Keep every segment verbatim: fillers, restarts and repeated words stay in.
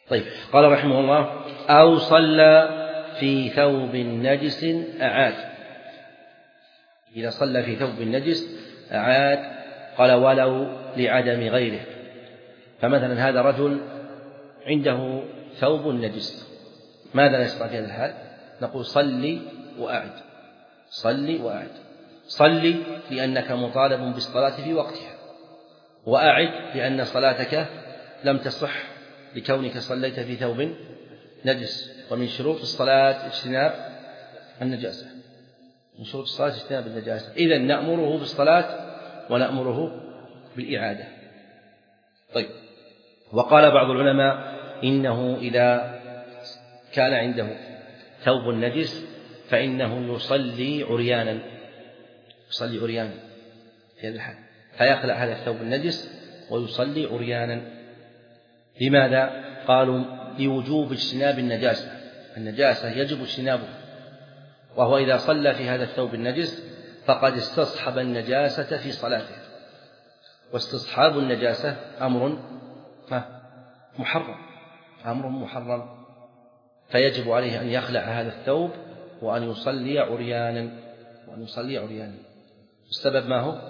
طيب، قال رحمه الله: أو صلى في ثوب نجس أعاد. إذا صلى في ثوب نجس أعاد. قال: ولو لعدم غيره. فمثلا هذا رجل عنده ثوب نجس، ماذا نصنع في هذا الحال؟ نقول: صلي وأعد، صلي وأعد. صلي لأنك مطالب بالصلاة في وقتها، وأعد لأن صلاتك لم تصح لكونك صليت في ثوب نجس. ومن شروط الصلاة اجتناب النجاسة، من شروط الصلاة اجتناب النجاسة. إذن نأمره بالصلاة ونأمره بالإعادة. طيب، وقال بعض العلماء إنه إذا كان عنده ثوب نجس فإنه يصلي عريانا، يصلي عريانا في هذا الحال، فيخلع هذا الثوب النجس ويصلي عريانا. لماذا؟ قالوا: لوجوب اجتناب النجاسة، النجاسة يجب اجتنابها، وهو إذا صلى في هذا الثوب النجس فقد استصحب النجاسة في صلاته، واستصحاب النجاسة أمر محرم، أمر محرم، فيجب عليه أن يخلع هذا الثوب وأن يصلي عريانا، وأن يصلي عريانا. السبب ما هو؟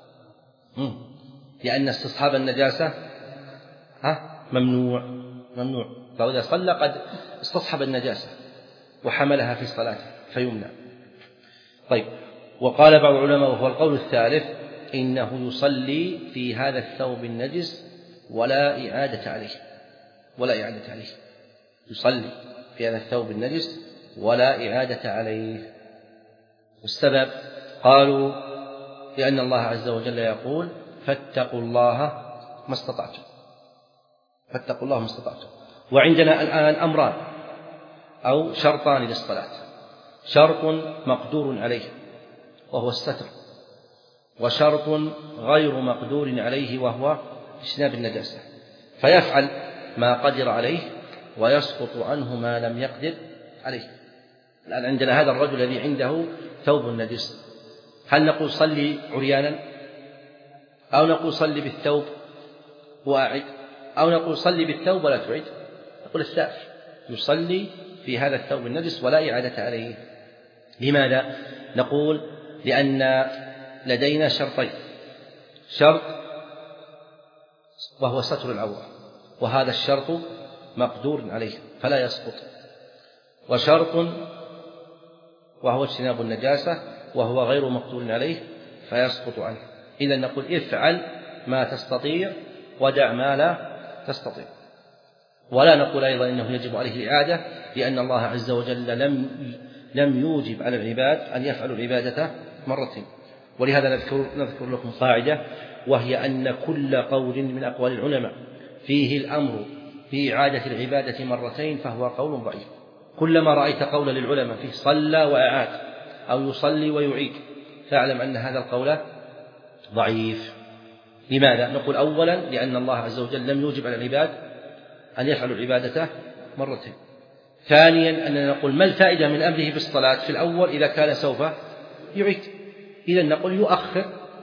لأن استصحاب النجاسة ممنوع، ممنوع، فإذا صلى قد استصحب النجاسة وحملها في صلاته فيمنع. طيب، وقال بعض العلماء وهو القول الثالث: إنه يصلي في هذا الثوب النجس ولا إعادة عليه، ولا إعادة عليه، يصلي في هذا الثوب النجس ولا إعادة عليه. والسبب قالوا: لأن الله عز وجل يقول: فاتقوا الله ما استطعتم، فاتقوا الله ما استطعتم. وعندنا الآن أمران أو شرطان للصلاة: شرط مقدور عليه وهو الستر، وشرط غير مقدور عليه وهو اجتناب النجاسة، فيفعل ما قدر عليه ويسقط عنه ما لم يقدر عليه. الآن عندنا هذا الرجل الذي عنده ثوب نجس، هل نقول صلي عريانا، أو نقول صلي بالثوب وأعد، أو نقول صلي بالثوب ولا تعد؟ نقول الثالث، يصلي في هذا الثوب النجس ولا إعادة عليه. لماذا؟ نقول: لأن لدينا شرطين: شرط وهو ستر العورة، وهذا الشرط مقدور عليه فلا يسقط، وشرط وهو اجتناب النجاسة وهو غير مقدور عليه فيسقط عنه. إذن نقول: افعل ما تستطيع ودع ما لا تستطيع. ولا نقول أيضا إنه يجب عليه الإعادة، لأن الله عز وجل لم لم يوجب على العباد أن يفعلوا العبادة مرتين. ولهذا نذكر, نذكر لكم قاعدة، وهي أن كل قول من أقوال العلماء فيه الأمر بإعادة العبادة مرتين فهو قول ضعيف. كلما رأيت قولا للعلماء فيه صلى وأعاد أو يصلي ويعيد فاعلم أن هذا القول ضعيف. لماذا؟ نقول: أولا لأن الله عز وجل لم يوجب على العباد أن يفعلوا العبادة مرتين. ثانيا أننا نقول: ما الفائدة من أمره بالصلاة في الأول إذا كان سوف يعيد؟ إذا نقول يؤخر،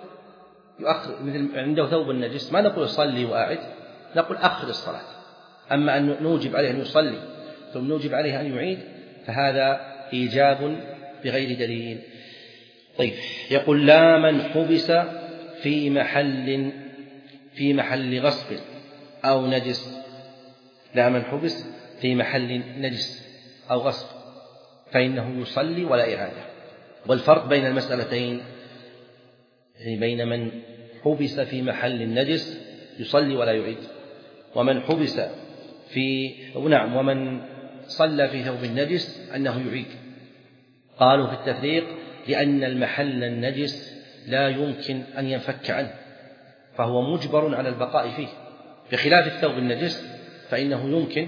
يؤخر مثل عنده ثوب النجس ما نقول صلي وأعد، نقول أخر الصلاة. أما أن نوجب عليه أن يصلي ثم نوجب عليه أن يعيد فهذا إيجاب بغير دليل. طيب، يقول: لا من حبس في محل في محل غصب أو نجس، لا من حبس في محل نجس أو غصب فإنه يصلي ولا إعادة. والفرق بين المسألتين يعني بين من حبس في محل نجس يصلي ولا يعيد، ومن حبس في نعم ومن صلى في ثوب النجس أنه يعيد. قالوا في التفريق: لأن المحل النجس لا يمكن أن ينفك عنه فهو مجبر على البقاء فيه، بخلاف الثوب النجس فإنه يمكن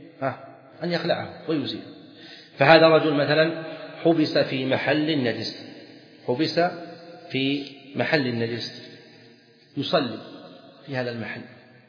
أن يخلعه ويزيله. فهذا رجل مثلا حبس في محل النجس، حبس في محل النجس، يصلي في هذا المحل،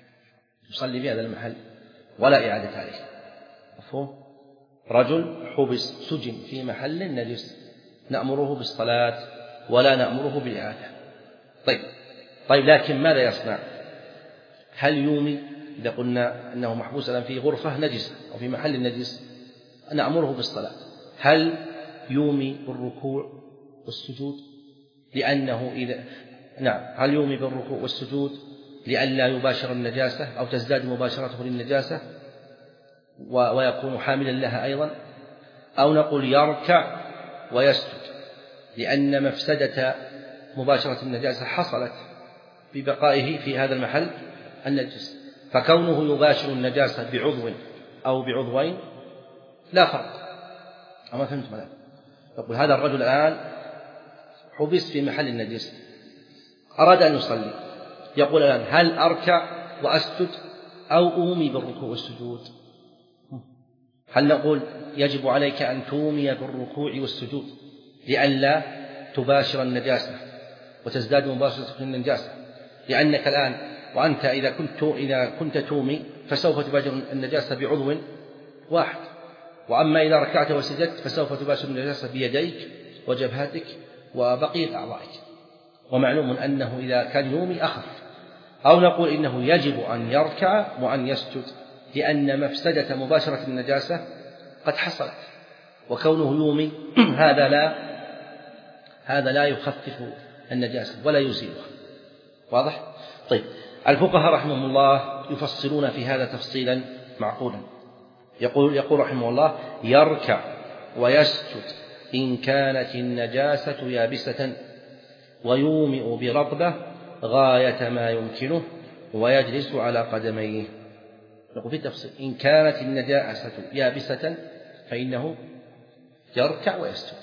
يصلي في هذا المحل ولا إعادة عليه. مفهوم؟ رجل حبس سجن في محل النجس نأمره بالصلاة ولا نأمره بالإعادة. طيب طيب لكن ماذا يصنع؟ هل يومي إذا قلنا أنه محبوس الآن في غرفة نجسة أو في محل نجس نأمره بالصلاة، هل يومي بالركوع والسجود لأنه إذا نعم هل يومي بالركوع والسجود لئلا يباشر النجاسة أو تزداد مباشرته للنجاسة ويكون حاملا لها أيضا، أو نقول يركع ويسجد لأن مفسدة مباشرة النجاسة حصلت ببقائه في هذا المحل النجس، فكونه يباشر النجاسة بعضو أو بعضوين لا فرق. أما فهمت ماذا يقول؟ هذا الرجل الآن حبس في محل النجس أراد أن يصلي، يقول الآن هل أركع وأسجد أو أومي بالركوع والسجود؟ هل نقول يجب عليك أن تومي بالركوع والسجود لئلا تباشر النجاسة وتزداد مباشرة النجاسة، لأنك الآن وأنت إذا كنت إذا كنت تومي فسوف تباشر النجاسة بعضو واحد، وأما إذا ركعت وسجدت فسوف تباشر النجاسة بيديك وجبهتك وبقية أعضائك، ومعلوم أنه إذا كان يومي أخف. أو نقول إنه يجب أن يركع وأن يسجد لأن مفسدة مباشرة النجاسة قد حصلت، وكونه يومي هذا لا هذا لا يخفف النجاسة ولا يزيلها. واضح؟ طيب، الفقهاء رحمهم الله يفصلون في هذا تفصيلا معقولا. يقول يقول رحمه الله يركع ويسجد إن كانت النجاسة يابسة ويومئ برطبة غاية ما يمكنه ويجلس على قدميه. نقول في التفصيل إن كانت النجاسة يابسة فإنه يركع ويسجد،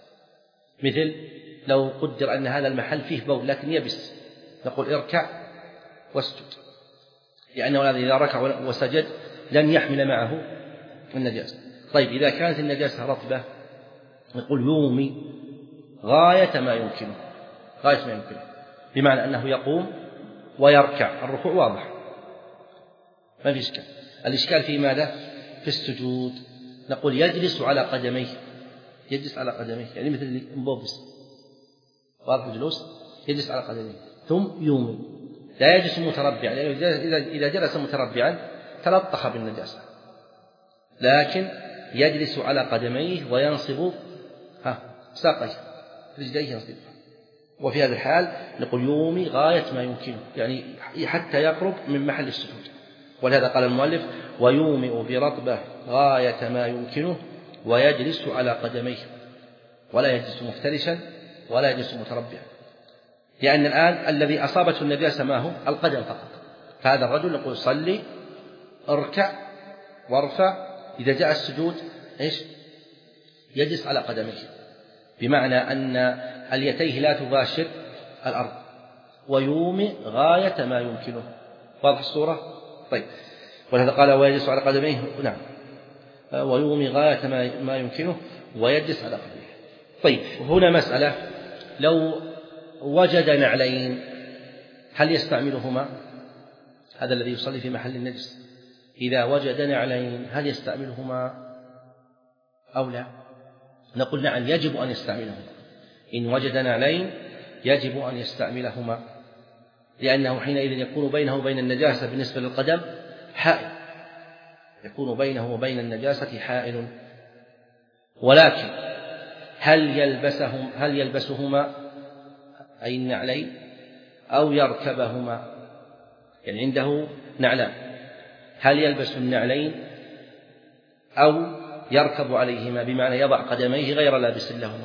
مثل لو قدر أن هذا المحل فيه بول لكن يبس نقول اركع واسجد، لأنه إذا ركع وسجد لن يحمل معه النجاسة. طيب إذا كانت النجاسة رطبة نقول يومي غاية ما يمكنه غاية ما يمكنه بمعنى أنه يقوم ويركع، الركوع واضح ما في إشكال. الإشكال في ماذا؟ في السجود. نقول يجلس على قدميه، يجلس على قدميه يعني مثل اللي مبوبس واضح الجلوس، يجلس على قدميه ثم يومي، لا يجلس متربعا لأنه يعني إذا جلس متربعا تلطخ بالنجاسة، لكن يجلس على قدميه وينصب ها ساقيه رجليه ينصبها، وفي هذا الحال نقول يومي غاية ما يمكنه يعني حتى يقرب من محل السجود. ولهذا قال المؤلف ويومئ برطبة غاية ما يمكنه ويجلس على قدميه، ولا يجلس مفترشا ولا يجلس متربعا، لأن الآن الذي أصابته النجاسة ما هو؟ القدم فقط. فهذا الرجل نقول صلي اركع وارفع، إذا جاء السجود إيش؟ يجلس على قدميه، بمعنى أن اليتيه لا تباشر الأرض، ويومئ غاية ما يمكنه. واضح الصورة؟ طيب، ولهذا قال ويجلس على قدميه، نعم، ويومئ غاية ما يمكنه ويجلس على قدميه. طيب، هنا مسألة، لو وجد نعلين هل يستعملهما؟ هذا الذي يصلي في محل النجس إذا وجد نعلين هل يستعملهما أو لا؟ نقول نعم يجب أن يستعملهما، إن وجد نعلين يجب أن يستعملهما، لأنه حينئذ يكون بينه وبين النجاسة بالنسبة للقدم حائل، يكون بينه وبين النجاسة حائل. ولكن هل يلبسهم هل يلبسهما أي النعلين أو يركبهما؟ يعني عنده نعلان، هل يلبس النعلين أو يركب عليهما بمعنى يضع قدميه غير لابس لهما؟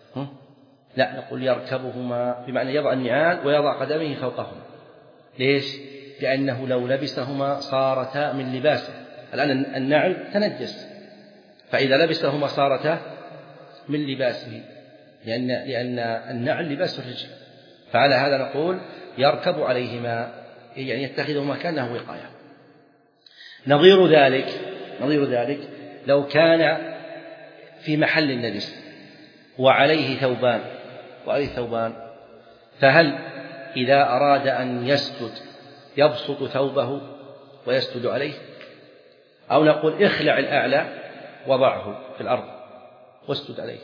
لا، نقول يركبهما بمعنى يضع النعال ويضع قدميه فوقهما. ليش؟ لأنه لو لبسهما صارتا من لباسه، الآن النعل تنجس، فإذا لبسهما صارتا من لباسه، لأن لأن النعل لباس الرجل، فعلى هذا نقول يركب عليهما يعني يتخذهما كأنه وقاية. نظير ذلك نظير ذلك لو كان في محل النجس وعليه ثوبان وعليه ثوبان فهل إذا أراد أن يسجد يبسط ثوبه ويسجد عليه، أو نقول اخلع الأعلى وضعه في الأرض واسجد عليه؟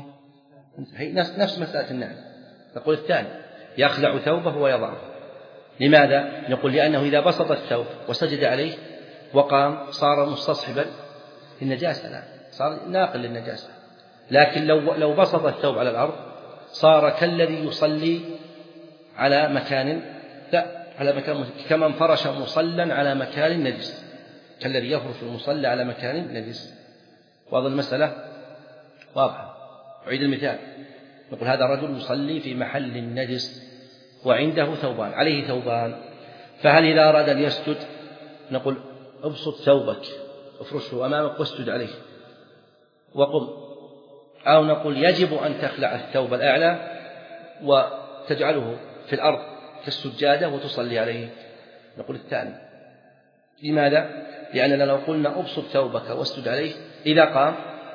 هي نفس مسألة النعل. نقول الثاني يخلع ثوبه ويضعه، لماذا؟ نقول لأنه إذا بسط الثوب وسجد عليه وقام صار مستصحبا للنجاسة، لا صار ناقل للنجاسة. لكن لو لو بسط الثوب على الأرض صار كالذي يصلي على مكان لا على مكان كمن فرش مصلى على مكان نجس، كالذي يفرش المصلى على مكان نجس. واضح المسألة؟ واضحة. أعيد المثال، نقول هذا رجل يصلي في محل نجس وعنده ثوبان، عليه ثوبان، فهل إذا أراد أن يسجد نقول ابسط ثوبك افرشه أمامك واسجد عليه وقم، أو نقول يجب أن تخلع الثوب الأعلى وتجعله في الأرض كالسجادة وتصلي عليه؟ نقول الثاني. لماذا؟ لأننا لو قلنا ابسط ثوبك واسجد عليه إذا قام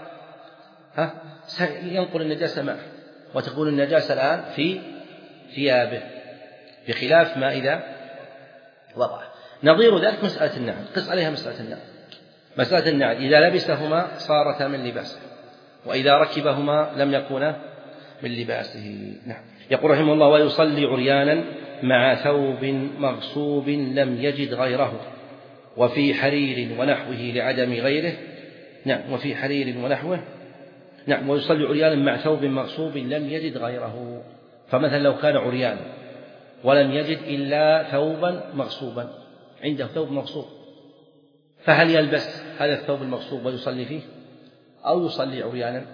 ها ينقل النجاسة معه وتكون النجاسة الآن في ثيابه، بخلاف ما إذا وضع. نظير ذلك مسألة النعل، قس عليها مسألة النعل. مسألة النعل إذا لبسهما صارتا من لباسه، وإذا ركبهما لم يكونا من لباسه. نعم. يقول رحمه الله: ويصلي عريانا مع ثوب مغصوب لم يجد غيره، وفي حرير ونحوه لعدم غيره. نعم. وفي حرير ونحوه. نعم. ويصلي عريانا مع ثوب مغصوب لم يجد غيره. فمثلا لو كان عريانا ولم يجد إلا ثوبا مغصوبا، عنده ثوب مغصوب، فهل يلبس هذا الثوب المغصوب ويصلي فيه أو يصلي عريانا؟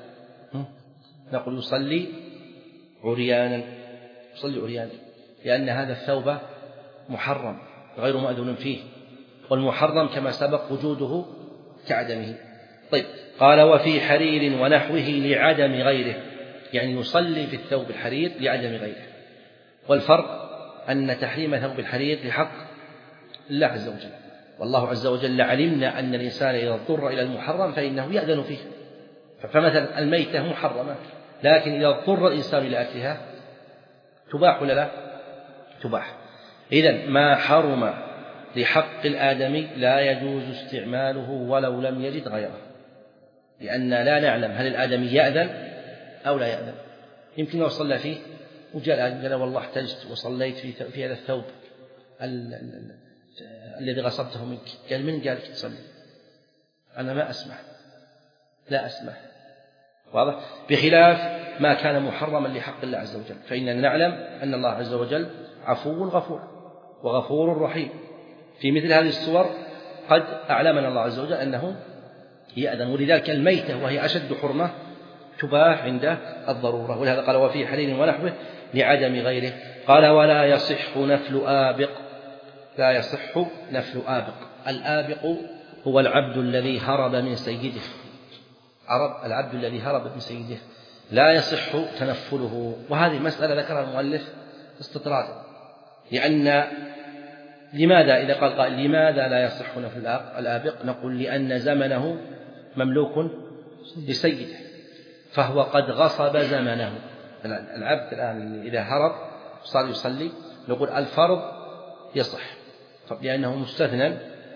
نقول يصلي عريانا، يصلي عريانا، لأن هذا الثوب محرم غير مأذون فيه، والمحرم كما سبق وجوده كعدمه. طيب، قال: وفي حرير ونحوه لعدم غيره، يعني يصلي في الثوب الحرير لعدم غيره. والفرق أن تحريم ثوب الحرير لحق الله عز وجل، والله عز وجل علمنا أن الإنسان إذا اضطر إلى المحرم فإنه يأذن فيه. فمثلا الميتة محرمة، لكن إذا اضطر الإنسان إلى أكلها تباح ولا لا؟ تباح. إذن ما حرم لحق الآدمي لا يجوز استعماله ولو لم يجد غيره، لأن لا نعلم هل الآدمي يأذن أو لا يأذن. يمكن لو صلى فيه وجاء الآدمي قال: والله احتجت وصليت في, في هذا الثوب ال ال ال الذي غصبته منك. قال: من قال لك تصلي؟ أنا ما أسمح، لا أسمح. واضح؟ بخلاف ما كان محرما لحق الله عز وجل، فإننا نعلم أن الله عز وجل عفو غفور وغفور رحيم. في مثل هذه الصور قد أعلمنا الله عز وجل أنه يأذن، ولذلك الميتة وهي أشد حرمة تباح عند الضرورة. ولهذا قال: وفي حرير ونحوه لعدم غيره. قال: ولا يصح نفل آبق. لا يصح نفل آبق. الآبق هو العبد الذي هرب من سيده، عرب العبد الذي هرب من سيده لا يصح تنفله. وهذه مسألة ذكرها المؤلف استطرادا، لأن لماذا إذا قال قائل لماذا لا يصح نفل الآبق؟ نقول لأن زمنه مملوك لسيده، فهو قد غصب زمنه. العبد الآن إذا هرب صار يصلي نقول الفرض يصح لأنه مستثنى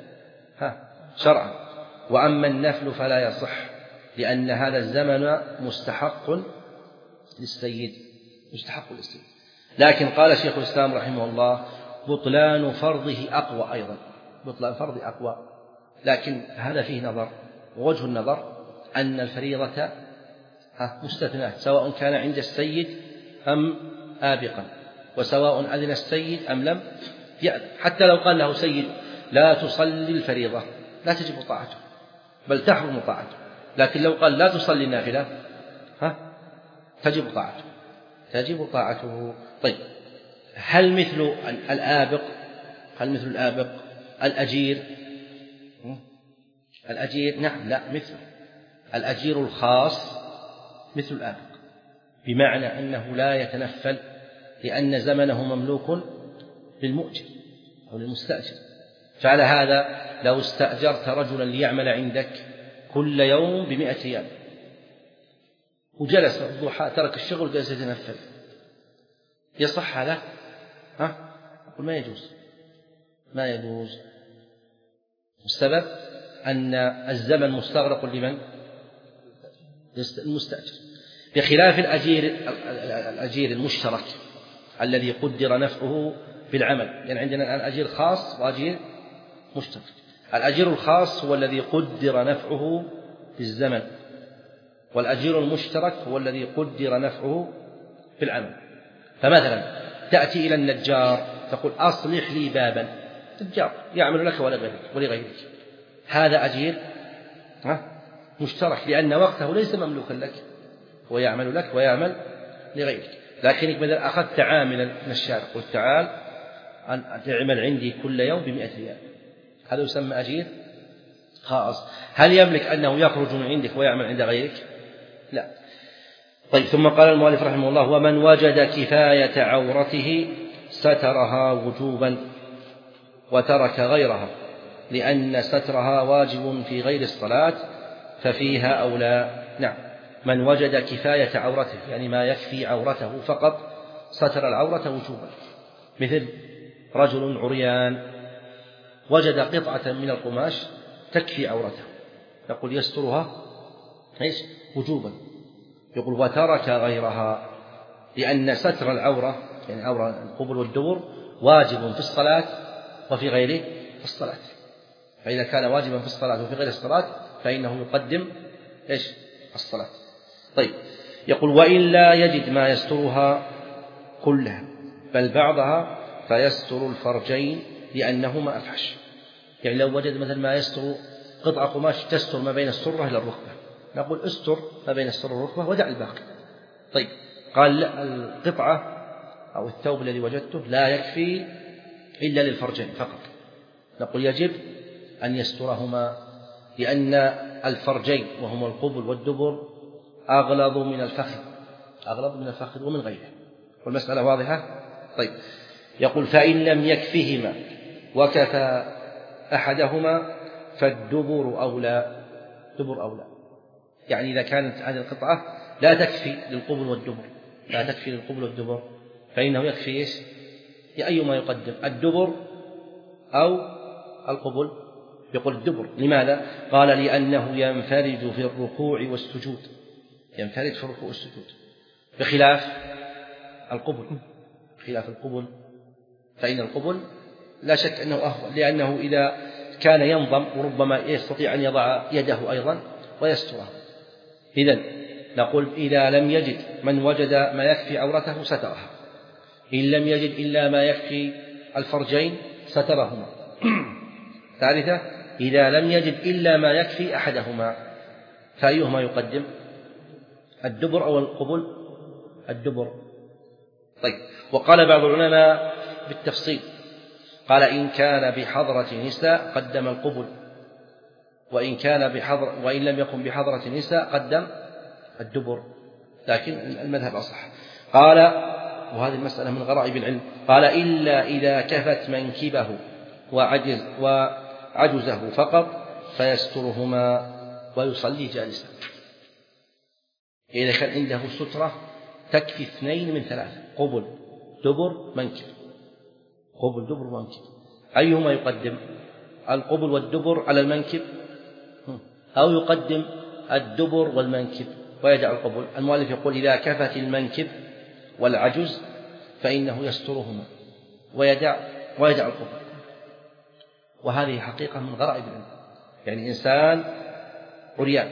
شرعا، وأما النفل فلا يصح لأن هذا الزمن مستحق للسيد، مستحق للسيد. لكن قال شيخ الإسلام رحمه الله: بطلان فرضه أقوى، أيضا بطلان فرض أقوى، لكن هذا فيه نظر. ووجه النظر أن الفريضة مستثناة، سواء كان عند السيد أم آبقا، وسواء أذن السيد أم لم يأذن. حتى لو قال له سيد: لا تصلي الفريضة، لا تجب طاعته، بل تحرم طاعته. لكن لو قال: لا تصلي النافلة، ها تجب طاعته، تجب طاعته. طيب، هل مثل الآبق هل مثل الآبق الأجير؟ الأجير نعم، لا مثل الأجير الخاص مثل الآبق، بمعنى أنه لا يتنفل لأن زمنه مملوك للمؤجر أو للمستأجر. فعلى هذا لو استأجرت رجلا ليعمل عندك كل يوم بمئة ريال وجلس الضحى ترك الشغل وجلس يتنفل، يصح هذا؟ ها؟ أقول ما يجوز، ما يجوز. السبب أن الزمن مستغرق لمن؟ المستأجر، بخلاف الأجير الأجير المشترك الذي قدر نفعه بالعمل، لأن يعني عندنا الآن أجير خاص وأجير مشترك. الأجير الخاص هو الذي قدر نفعه في الزمن، والأجير المشترك هو الذي قدر نفعه في العمل. فمثلا تأتي إلى النجار تقول أصلح لي بابا، نجار يعمل لك ولغيرك، هذا أجير مشترك لأن وقته ليس مملوكا لك، ويعمل لك ويعمل لغيرك. لكنك مثلا أخذت عاملا من الشارع قلت تعال أن تعمل عندي كل يوم بمئة ريال، هذا يسمى أجير خاص. هل يملك أنه يخرج من عندك ويعمل عند غيرك؟ لا. طيب، ثم قال المؤلف رحمه الله: ومن وجد كفاية عورته سترها وجوبا وترك غيرها، لأن سترها واجب في غير الصلاة ففيها أولى. نعم، من وجد كفاية عورته يعني ما يكفي عورته فقط ستر العورة وجوبا، مثل رجل عريان وجد قطعة من القماش تكفي عورته، يقول يسترها إيش وجوبا. يقول وترك غيرها، لأن ستر العورة يعني عورة القبل والدبر واجب في الصلاة وفي غير الصلاة، فإذا كان واجبا في الصلاة وفي غير الصلاة فإنه يقدم إيش الصلاة. طيب، يقول وإن لا يجد ما يسترها كلها بل بعضها فيستر الفرجين لأنهما أفحش. يعني لو وجد مثل ما يستر قطعة قماش تستر ما بين السرة إلى الركبة، نقول استر ما بين السرة والركبة ودع الباقي. طيب، قال لا، القطعة أو الثوب الذي وجدته لا يكفي إلا للفرجين فقط، نقول يجب أن يسترهما، لأن الفرجين وهما القبل والدبر أغلظ من الفخذ أغلظ من الفخذ ومن غيره، والمسألة واضحة. طيب، يقول فإن لم يكفهما وكفى أحدهما فالدبر أولى. دبر أولى يعني إذا كانت هذه القطعة لا تكفي للقبل والدبر لا تكفي للقبل والدبر فإنه يكفي إيش؟ أيما يقدم الدبر أو القبل؟ يقول الدبر. لماذا؟ قال لأنه ينفرج في الركوع والسجود ينفرج في الركوع والسجود بخلاف القبل خلاف القبل فإن القبل لا شك أنه أفضل، لأنه إذا كان ينضم وربما يستطيع أن يضع يده أيضا ويسترها. إذن نقول إذا لم يجد من وجد ما يكفي عورته سترها، إن لم يجد إلا ما يكفي الفرجين سترهما. ثالثة، إذا لم يجد إلا ما يكفي أحدهما فأيهما يقدم؟ الدبر أو القبل؟ الدبر. طيب، وقال بعض العلماء بالتفصيل، قال إن كان بحضرة نساء قدم القبل، وإن كان بحضر وإن لم يكن بحضرة نساء قدم الدبر، لكن المذهب أصح. قال وهذه المسألة من غرائب العلم، قال إلا إذا كفت منكبه وعجز وعجزه فقط فيسترهما ويصلي جالسا. إذا كان عنده سترة تكفي اثنين من ثلاثة، قبل دبر منكب قبل دبر منكب، أيهما يقدم؟ القبل والدبر على المنكب، أو يقدم الدبر والمنكب ويدع القبل؟ المؤلف يقول إذا كفت المنكب والعجز فإنه يسترهما ويدع ويدع القبل. وهذه حقيقة من غرائب العلم، يعني إنسان عريان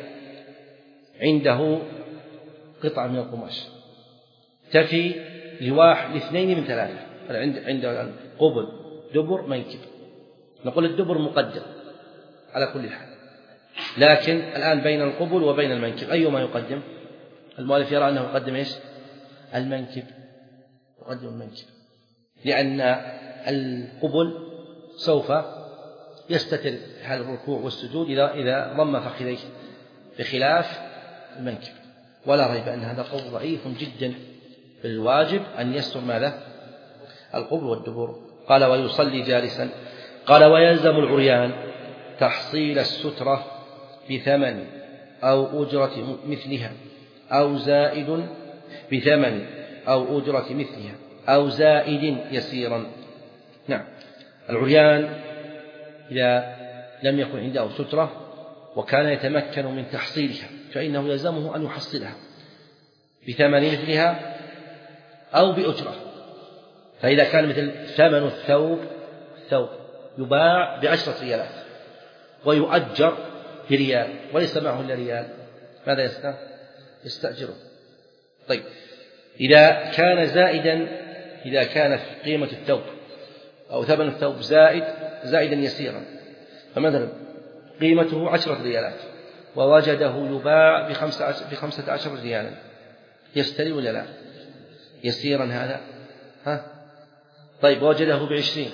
عنده قطعة من القماش تفي لواحد لاثنين من ثلاثة، عنده قبل دبر منكب، نقول الدبر مقدم على كل حال، لكن الآن بين القبل وبين المنكب أيهما يقدم؟ المؤلف يرى أنه يقدم إيش؟ المنكب يقدم المنكب، لأن القبل سوف يستتر حال الركوع والسجود إذا إذا ضم فخذيه بخلاف المنكب. ولا ريب أن هذا قول ضعيف جدا، بالواجب أن يستر ماذا؟ القبل والدبر. قال ويصلي جالسا. قال ويلزم العريان تحصيل السترة بثمن أو أجرة مثلها أو زائد بثمن أو أجرة مثلها أو زائد يسيرا. نعم، العريان إذا لم يكن عنده سترة وكان يتمكن من تحصيلها فإنه يلزمه أن يحصلها بثمن مثلها أو بأجرة، فإذا كان مثل ثمن الثوب الثوب يباع بعشرة ريالات ويؤجر بريال وليس معه إلا ريال، ماذا يصنع؟ يستأجره. طيب إذا كان زائدا، إذا كانت قيمة الثوب أو ثمن الثوب زائد زائدا يسيرا، فمثلا قيمته عشرة ريالات ووجده يباع بخمسة عشر ريالا، يشتري ولا لا؟ يسيرا هذا، ها؟ طيب وجده بعشرين،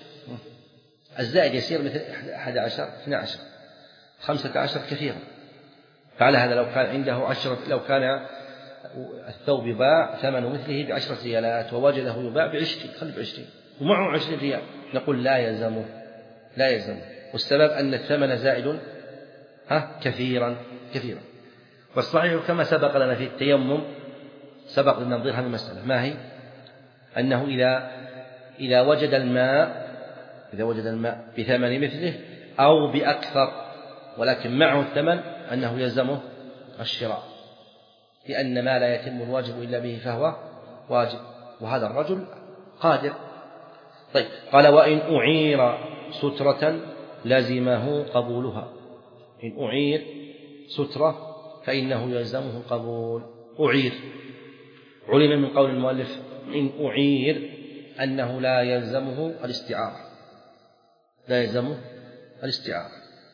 الزائد يسير مثل أحد عشر اثنى عشر، خمسة عشر كثيرا. فعلى هذا لو كان عنده عشرة، لو كان الثوب يباع ثمن مثله بعشرة ريالات ووجده يباع بعشرين، خلي بعشرين ومعه عشرين ريال، نقول لا يلزمه، لا يلزمه. والسبب أن الثمن زائد ها كثيرا كثيرا. والصحيح كما سبق لنا في التيمم، سبق لنا نظير هذه المسألة، ما هي؟ أنه إذا إذا وجد الماء إذا وجد الماء بثمن مثله أو بأكثر ولكن معه الثمن، أنه يلزمه الشراء، لأن ما لا يتم الواجب إلا به فهو واجب، وهذا الرجل قادر. طيب قال وإن أعير سترة لزمه قبولها، إن أعير سترة فإنه يلزمه القبول. أعير علم من قول المؤلف إن أعير أنه لا يلزمه الاستعارة، لا يلزمه الاستعارة،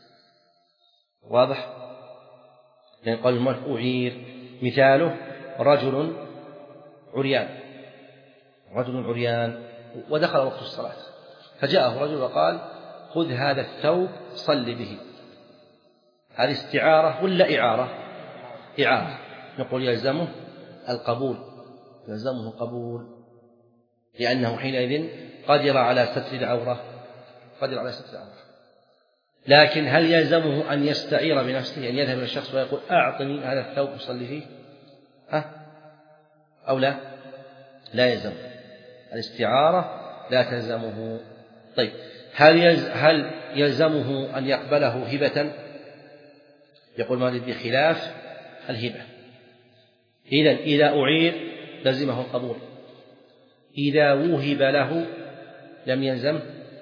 واضح؟ لأن قول المؤلف أعير مثاله رجل عريان، رجل عريان ودخل وقت الصلاة فجاءه رجل وقال خذ هذا الثوب صل به، هذه استعارة ولا إعارة؟ إعارة، نقول يلزمه القبول، يلزمه القبول، لأنه حينئذ قدر على ستر العورة، قدر على ستر العورة. لكن هل يلزمه أن يستعير بنفسه، أن يذهب إلى الشخص ويقول أعطني هذا الثوب أصلي فيه، ها؟ أو لا؟ لا يلزمه الاستعارة، لا تلزمه. طيب هل هل يلزمه أن يقبله هبة؟ يقول مالك بخلاف الهبة. إذن إذا أعير لزمه القبول، إذا وهب له لم يلزم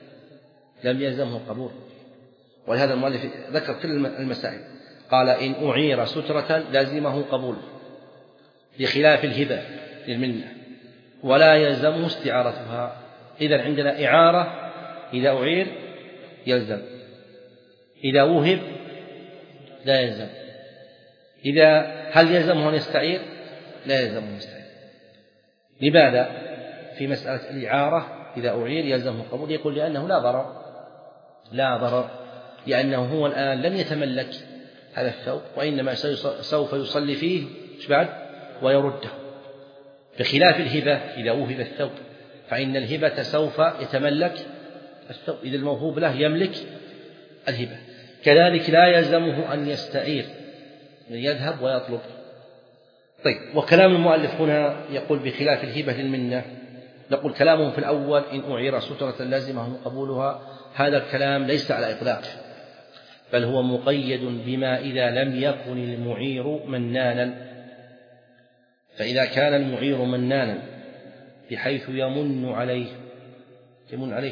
لم يلزمه القبول. ولهذا المؤلف ذكر كل المسائل، قال إن أعير سترة لزمه قبول بخلاف الهبة للمنة ولا يلزمه استعارتها. إذن عندنا إعارة إذا أعير يلزم، إذا وهب لا يلزم. إذا هل يلزمه أن يستعير؟ لا يلزمه أن يستعير. لماذا؟ في مسألة الإعارة إذا أعير يلزمه القبول، يقول لأنه لا ضرر، لا ضرر، لأنه هو الآن لن يتملك هذا الثوب، وإنما سوف يصلي فيه بعد ويرده، بخلاف الهبة إذا وهب الثوب فإن الهبة سوف يتملك الثوب، إذا الموهوب له يملك الهبة. كذلك لا يلزمه أن يستعير، من يذهب ويطلب. طيب وكلام المؤلف هنا يقول بخلاف الهبة للمنة، نقول كلامه في الأول إن أعير سترة لازمه قبولها، هذا الكلام ليس على إطلاق، بل هو مقيد بما إذا لم يكن المعير منانا. فإذا كان المعير منانا بحيث يمن عليه يمن عليه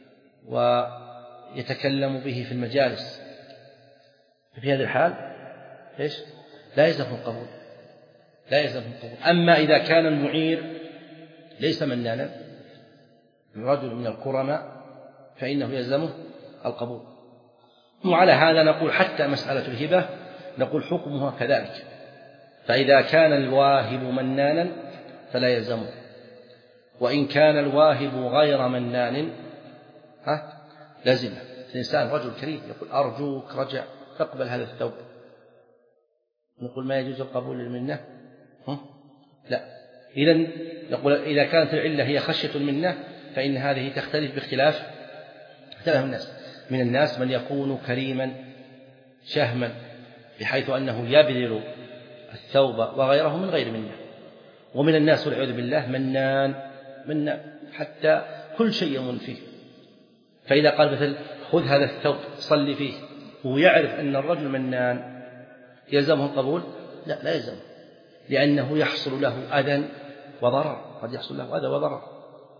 ويتكلم به في المجالس، في هذه الحال إيش؟ لا يلزم القبول، لا يلزم القبول. أما إذا كان المعير ليس منانا، رجل من الكرماء، فإنه يلزمه القبول. وعلى هذا نقول حتى مسألة الهبة نقول حكمها كذلك، فإذا كان الواهب منانا فلا يلزمه، وإن كان الواهب غير منان ها لازمه. الإنسان رجل كريم يقول أرجوك رجع تقبل هذا الثوب، نقول ما يجوز القبول للمنة؟ لا. إذن نقول إذا كانت العلة هي خشية المنة فإن هذه تختلف باختلاف اختلاف الناس. من الناس من يكون كريما شهما بحيث أنه يبذل الثوب وغيره من غير منة، ومن الناس والعياذ بالله منان منان حتى كل شيء يمن فيه. فإذا قال مثل خذ هذا الثوب صلي فيه ويعرف أن الرجل منان يلزمه القبول؟ لا، لا يلزمه، لأنه يحصل له أذى وضرر، قد يحصل له أذى وضرر.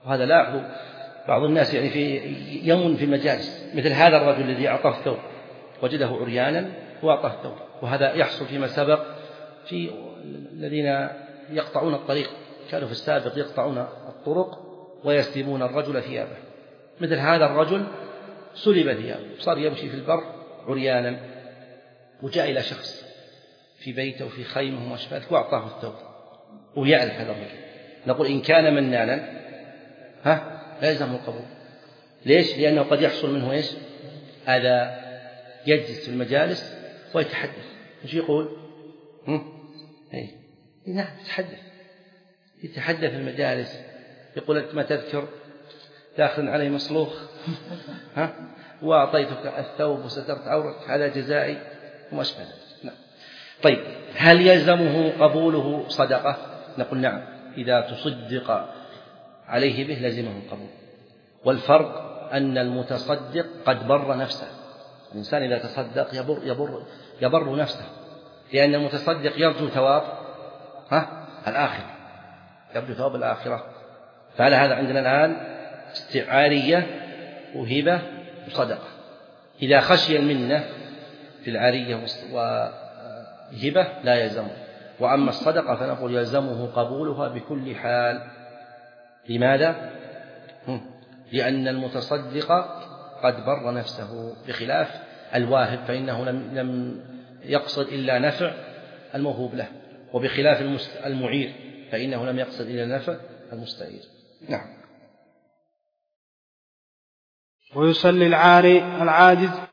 وهذا لاحظوا بعض الناس يعني في يمن في المجالس، مثل هذا الرجل الذي أعطاه الثوب وجده عريانا وأعطاه الثوب، وهذا يحصل فيما سبق في الذين يقطعون الطريق، كانوا في السابق يقطعون الطرق ويسلبون الرجل ثيابه. مثل هذا الرجل سلب ثيابه، صار يمشي في البر عريانا، وجاء إلى شخص في بيته وفي خيمه وما شابه وأعطاه الثوب ويعرف هذا الرجل، نقول إن كان منانا ها لا يلزمه القبول. ليش؟ لأنه قد يحصل منه إيش؟ أذى، يجلس في المجالس ويتحدث. إيش يقول؟ إيه نعم يتحدث، يتحدث في المجالس، يقول أنت ما تذكر داخل علي مصلوخ ها وأعطيتك الثوب وسترت عورتك على جزائي وما أشبه ذلك. نعم. طيب هل يلزمه قبوله صدقة؟ نقول نعم، إذا تصدق عليه به لزمه القبول. والفرق أن المتصدق قد بر نفسه، الإنسان إذا تصدق يبر, يبر, يبر نفسه، لأن المتصدق يرجو ثواب ها الآخرة، يرجو ثواب الآخرة. فعلى هذا عندنا الآن استعارية وهبة وصدقة. إذا خشي المنة في العارية وهبة لا يلزمه، وأما الصدقة فنقول يلزمه قبولها بكل حال. لماذا؟ لأن المتصدق قد بر نفسه، بخلاف الواهب فإنه لم يقصد إلا نفع الموهوب له، وبخلاف المعير فإنه لم يقصد إلا نفع المستعير. نعم. ويصلي العاري العاجز